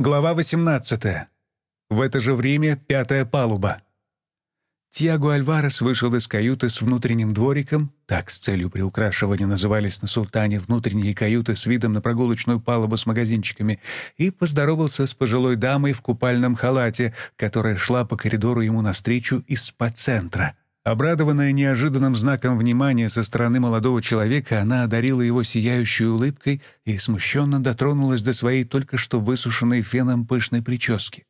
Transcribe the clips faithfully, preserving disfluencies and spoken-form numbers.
Глава восемнадцатая. В это же время пятая палуба. Тиаго Альварес вышел из каюты с внутренним двориком, так с целью приукрашивания назывались на «Султане» внутренние каюты с видом на прогулочную палубу с магазинчиками, и поздоровался с пожилой дамой в купальном халате, которая шла по коридору ему навстречу из спа-центра. Обрадованная неожиданным знаком внимания со стороны молодого человека, она одарила его сияющей улыбкой и смущенно дотронулась до своей только что высушенной феном пышной прически.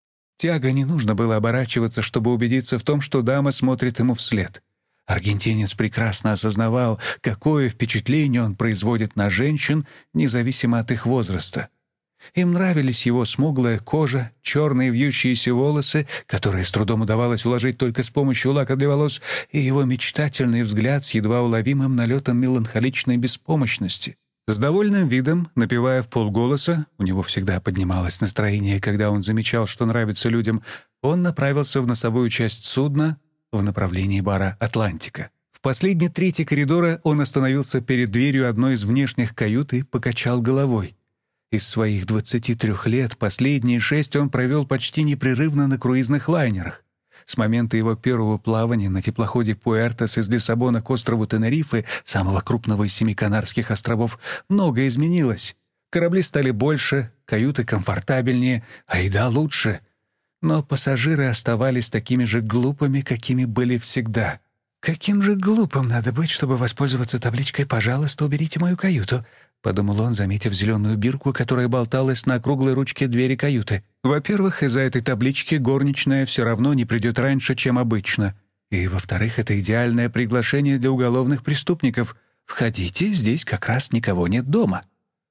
Тиаго не нужно было оборачиваться, чтобы убедиться в том, что дама смотрит ему вслед. Аргентинец прекрасно осознавал, какое впечатление он производит на женщин, независимо от их возраста. Им нравились его смуглая кожа, черные вьющиеся волосы, которые с трудом удавалось уложить только с помощью лака для волос, и его мечтательный взгляд с едва уловимым налетом меланхоличной беспомощности. С довольным видом, напевая вполголоса, у него всегда поднималось настроение, когда он замечал, что нравится людям, он направился в носовую часть судна в направлении бара «Атлантика». В последней трети коридора он остановился перед дверью одной из внешних кают и покачал головой. Из своих двадцати трёх лет последние шесть он провел почти непрерывно на круизных лайнерах. С момента его первого плавания на теплоходе «Пуэртос» из Лиссабона к острову Тенерифе, самого крупного из семи Канарских островов, многое изменилось. Корабли стали больше, каюты комфортабельнее, а еда лучше. Но пассажиры оставались такими же глупыми, какими были всегда. «Каким же глупым надо быть, чтобы воспользоваться табличкой «Пожалуйста, уберите мою каюту», — подумал он, заметив зеленую бирку, которая болталась на круглой ручке двери каюты. Во-первых, из-за этой таблички горничная все равно не придет раньше, чем обычно. И, во-вторых, это идеальное приглашение для уголовных преступников. «Входите, здесь как раз никого нет дома».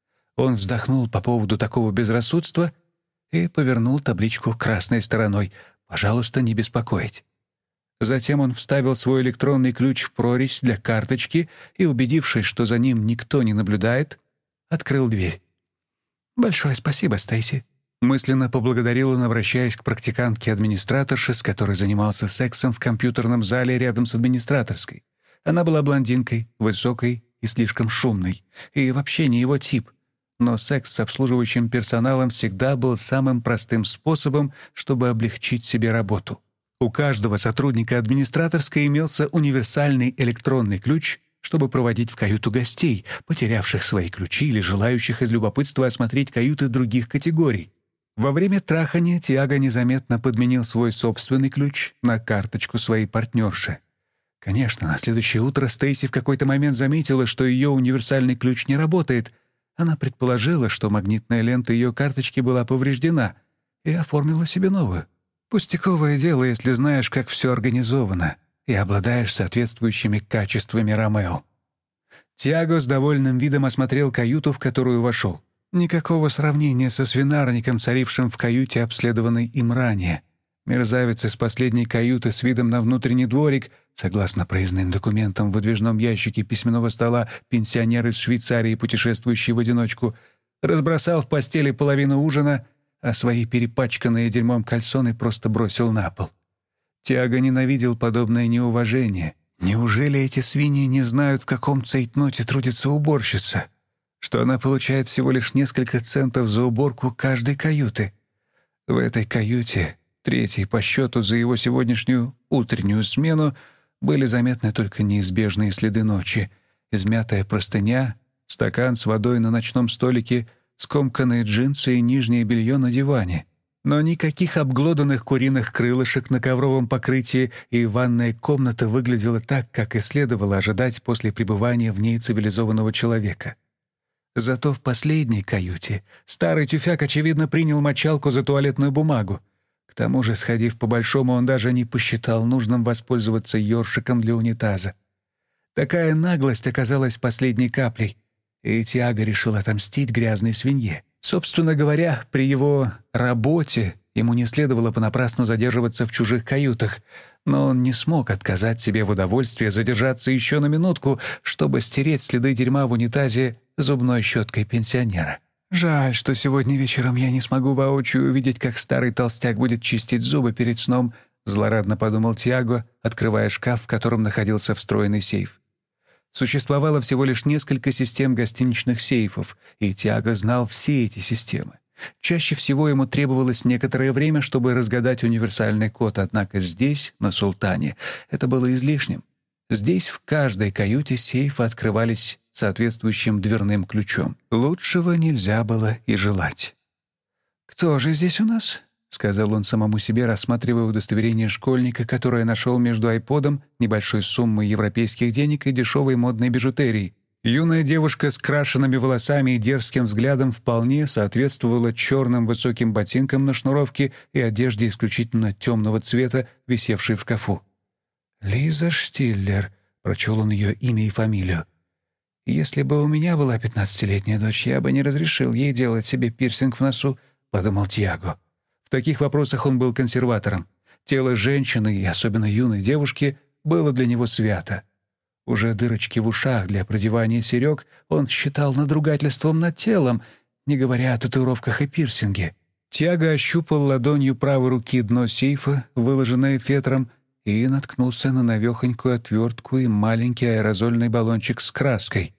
Он вздохнул по поводу такого безрассудства и повернул табличку красной стороной. «Пожалуйста, не беспокоить». Затем он вставил свой электронный ключ в прорезь для карточки и, убедившись, что за ним никто не наблюдает, открыл дверь. «Большое спасибо, Стейси», — мысленно поблагодарил он, обращаясь к практикантке-администраторше, с которой занимался сексом в компьютерном зале рядом с администраторской. Она была блондинкой, высокой и слишком шумной, и вообще не его тип. Но секс с обслуживающим персоналом всегда был самым простым способом, чтобы облегчить себе работу. У каждого сотрудника администраторской имелся универсальный электронный ключ, чтобы проводить в каюту гостей, потерявших свои ключи или желающих из любопытства осмотреть каюты других категорий. Во время трахания Тиаго незаметно подменил свой собственный ключ на карточку своей партнерши. Конечно, на следующее утро Стейси в какой-то момент заметила, что ее универсальный ключ не работает. Она предположила, что магнитная лента ее карточки была повреждена, и оформила себе новую. Пустяковое дело, если знаешь, как все организовано, и обладаешь соответствующими качествами Ромео. Тиаго с довольным видом осмотрел каюту, в которую вошел. Никакого сравнения со свинарником, царившим в каюте, обследованной им ранее. Мерзавец из последней каюты с видом на внутренний дворик, согласно проездным документам в выдвижном ящике письменного стола пенсионер из Швейцарии, путешествующий в одиночку, разбросал в постели половину ужина, а свои перепачканные дерьмом кальсоны просто бросил на пол. Тиаго ненавидел подобное неуважение. Неужели эти свиньи не знают, в каком цейтноте трудится уборщица? Что она получает всего лишь несколько центов за уборку каждой каюты? В этой каюте, третьей по счету за его сегодняшнюю утреннюю смену, были заметны только неизбежные следы ночи. Измятая простыня, стакан с водой на ночном столике, скомканные джинсы и нижнее белье на диване. Но никаких обглоданных куриных крылышек на ковровом покрытии, и ванная комната выглядела так, как и следовало ожидать после пребывания в ней цивилизованного человека. Зато в последней каюте старый тюфяк, очевидно, принял мочалку за туалетную бумагу. К тому же, сходив по-большому, он даже не посчитал нужным воспользоваться ёршиком для унитаза. Такая наглость оказалась последней каплей, и Тиаго решил отомстить грязной свинье. Собственно говоря, при его работе ему не следовало понапрасну задерживаться в чужих каютах, но он не смог отказать себе в удовольствии задержаться еще на минутку, чтобы стереть следы дерьма в унитазе зубной щеткой пенсионера. «Жаль, что сегодня вечером я не смогу воочию увидеть, как старый толстяк будет чистить зубы перед сном», — злорадно подумал Тиаго, открывая шкаф, в котором находился встроенный сейф. Существовало всего лишь несколько систем гостиничных сейфов, и Тиаго знал все эти системы. Чаще всего ему требовалось некоторое время, чтобы разгадать универсальный код, однако здесь, на «Султане», это было излишним. Здесь в каждой каюте сейфы открывались соответствующим дверным ключом. Лучшего нельзя было и желать. «Кто же здесь у нас?» — сказал он самому себе, рассматривая удостоверение школьника, которое нашел между айподом, небольшой суммой европейских денег и дешевой модной бижутерией. Юная девушка с крашенными волосами и дерзким взглядом вполне соответствовала черным высоким ботинкам на шнуровке и одежде исключительно темного цвета, висевшей в шкафу. «Лиза Штиллер», — прочел он ее имя и фамилию. «Если бы у меня была пятнадцатилетняя дочь, я бы не разрешил ей делать себе пирсинг в носу», — подумал Тиаго. В таких вопросах он был консерватором. Тело женщины, и особенно юной девушки, было для него свято. Уже дырочки в ушах для продевания серег он считал надругательством над телом, не говоря о татуировках и пирсинге. Тиаго ощупал ладонью правой руки дно сейфа, выложенное фетром, и наткнулся на навехонькую отвертку и маленький аэрозольный баллончик с краской.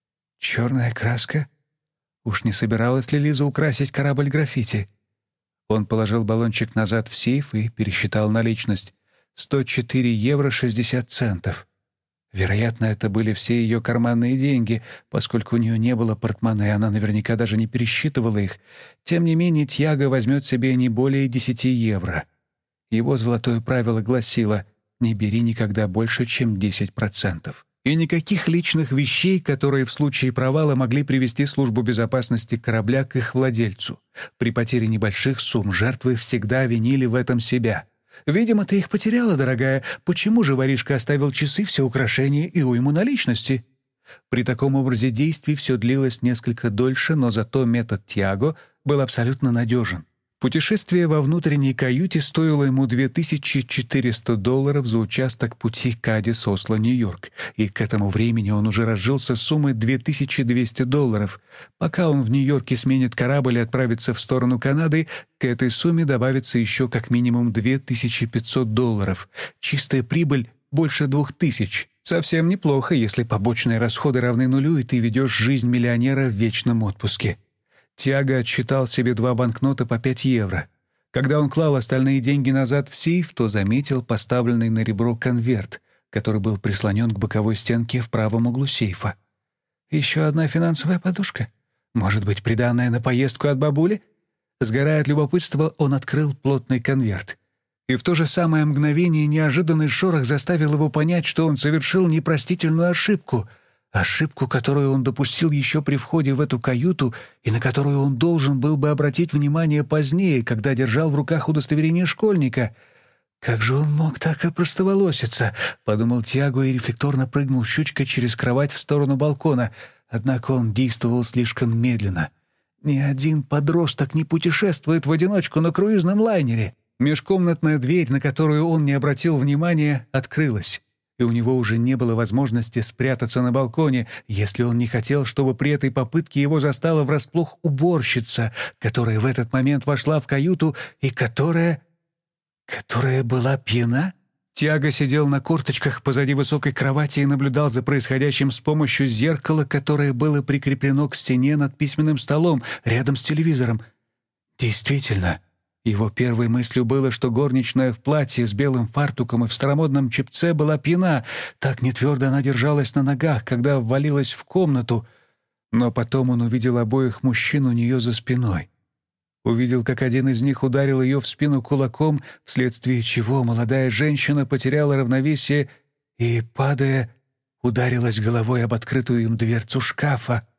Черная краска? Уж не собиралась ли Лиза украсить корабль граффити? Он положил баллончик назад в сейф и пересчитал наличность. сто четыре евро шестьдесят центов. Вероятно, это были все ее карманные деньги, поскольку у нее не было портмоне, она наверняка даже не пересчитывала их. Тем не менее, Тьяго возьмет себе не более десяти евро. Его золотое правило гласило: не бери никогда больше, чем десять процентов. И никаких личных вещей, которые в случае провала могли привести службу безопасности корабля к их владельцу. При потере небольших сумм жертвы всегда винили в этом себя. «Видимо, ты их потеряла, дорогая. Почему же воришка оставил часы, все украшения и уйму наличности?» При таком образе действий все длилось несколько дольше, но зато метод Тьяго был абсолютно надежен. Путешествие во внутренней каюте стоило ему две тысячи четыреста долларов за участок пути Кадис-Осло-Нью-Йорк, и к этому времени он уже разжился суммой две тысячи двести долларов. Пока он в Нью-Йорке сменит корабль и отправится в сторону Канады, к этой сумме добавится еще как минимум две тысячи пятьсот долларов. Чистая прибыль больше двух тысяч. Совсем неплохо, если побочные расходы равны нулю, и ты ведешь жизнь миллионера в вечном отпуске. Тьяго отсчитал себе два банкнота по пять евро. Когда он клал остальные деньги назад в сейф, то заметил поставленный на ребро конверт, который был прислонен к боковой стенке в правом углу сейфа. Еще одна финансовая подушка? Может быть, приданная на поездку от бабули? Сгорая от любопытства, он открыл плотный конверт. И в то же самое мгновение неожиданный шорох заставил его понять, что он совершил непростительную ошибку — Ошибку, которую он допустил еще при входе в эту каюту и на которую он должен был бы обратить внимание позднее, когда держал в руках удостоверение школьника. «Как же он мог так опростоволоситься?» — подумал Тьяго и рефлекторно прыгнул щучкой через кровать в сторону балкона. Однако он действовал слишком медленно. Ни один подросток не путешествует в одиночку на круизном лайнере. Межкомнатная дверь, на которую он не обратил внимания, открылась. И у него уже не было возможности спрятаться на балконе, если он не хотел, чтобы при этой попытке его застала врасплох уборщица, которая в этот момент вошла в каюту и которая... которая была пьяна? Тьяго сидел на корточках позади высокой кровати и наблюдал за происходящим с помощью зеркала, которое было прикреплено к стене над письменным столом рядом с телевизором. Действительно... Его первой мыслью было, что горничная в платье с белым фартуком и в старомодном чепце была пьяна. Так нетвердо она держалась на ногах, когда ввалилась в комнату. Но потом он увидел обоих мужчин у нее за спиной. Увидел, как один из них ударил ее в спину кулаком, вследствие чего молодая женщина потеряла равновесие и, падая, ударилась головой об открытую им дверцу шкафа.